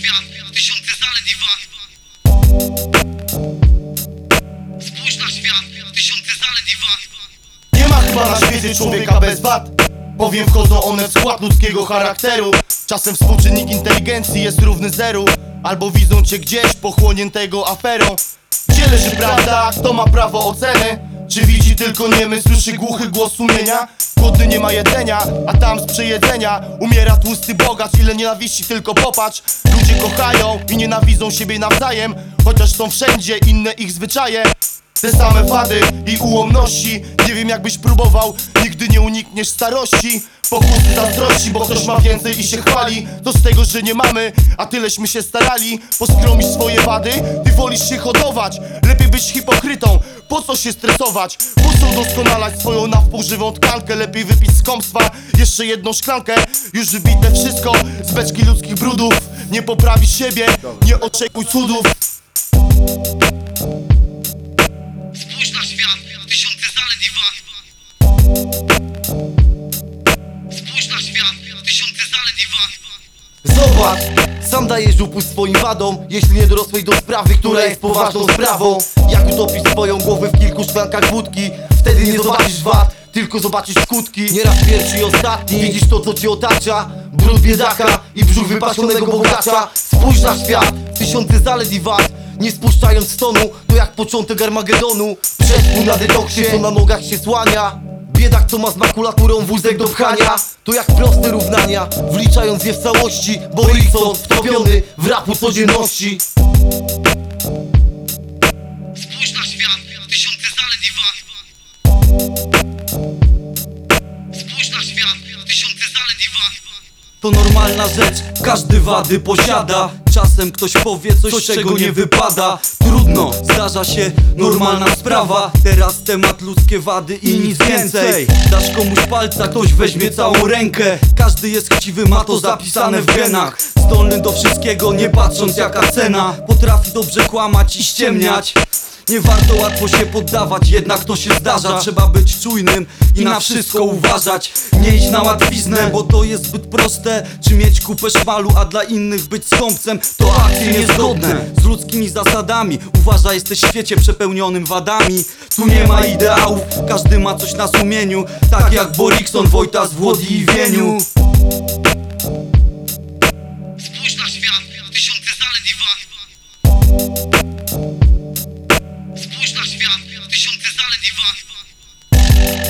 świat, tysiące zalet i wad. Spójrz na świat, tysiące zalet i wad. Nie ma chyba na świecie człowieka bez wad. Bowiem wchodzą one w skład ludzkiego charakteru. Czasem współczynnik inteligencji jest równy zeru. Albo widzą cię gdzieś pochłoniętego aferą. Gdzie leży prawda? Kto ma prawo oceny? Czy widzi tylko niemy, słyszy głuchy głos sumienia? Głodny nie ma jedzenia, a tam z przejedzenia umiera tłusty bogacz. Ile nienawiści tylko popatrz. Ludzie kochają i nienawidzą siebie nawzajem, chociaż są wszędzie inne ich zwyczaje. Te same wady i ułomności. Nie wiem jakbyś próbował, nigdy nie unikniesz starości. Pokusy zazdrości, bo ktoś ma więcej i się chwali. To z tego, że nie mamy, a tyleśmy się starali poskromić swoje wady, ty wolisz się hodować. Lepiej być hipokrytą, po co się stresować? Po co udoskonalać swoją na wpół żywą tkankę? Lepiej wypić skąpstwa, jeszcze jedną szklankę. Już wybite wszystko z beczki ludzkich brudów. Nie poprawisz siebie, nie oczekuj cudów. Spójrz na świat, tysiące zalet i wad. Spójrz na świat, tysiące zalet i wad. Zobacz, sam dajesz upust swoim wadom, jeśli nie dorosłeś do sprawy, która jest poważną sprawą. Jak utopisz swoją głowę w kilku szklankach wódki, wtedy nie zobaczysz wad, tylko zobaczysz skutki. Nieraz pierwszy i ostatni, widzisz to co cię otacza. Brud biedaka i brzuch wypasionego bogacza. Spójrz na świat, tysiące zalet i wad. Nie spuszczając stonu, to jak początek Armagedonu. Przespół na detoksie, co na nogach się słania. Biedak co ma z makulaturą wózek do pchania. To jak proste równania, wliczając je w całości. Borikson wtopiony w rapu codzienności. Spójrz na świat, tysiące zalet i wad. Spójrz na świat, tysiące zalet i wad. To normalna rzecz, każdy wady posiada. Czasem ktoś powie coś, czego nie wypada. Trudno, zdarza się, normalna sprawa. Teraz temat ludzkie wady i nic więcej. Dasz komuś palca, ktoś weźmie całą rękę. Każdy jest chciwy, ma to zapisane w genach. Zdolny do wszystkiego, nie patrząc jaka cena. Potrafi dobrze kłamać i ściemniać. Nie warto łatwo się poddawać, jednak to się zdarza. Trzeba być czujnym i na wszystko uważać. Nie iść na łatwiznę, bo to jest zbyt proste. Czy mieć kupę szmalu, a dla innych być skąpcem? To akcje niezgodne z ludzkimi zasadami. Uważaj, jesteś w świecie przepełnionym wadami. Tu nie ma ideałów, każdy ma coś na sumieniu. Tak jak Borikson, Wojtas, Włodzi i Wieniu. Spójrz na świat, tysiące zalet i wad. Spójrz na świat, tysiące zalet i wad.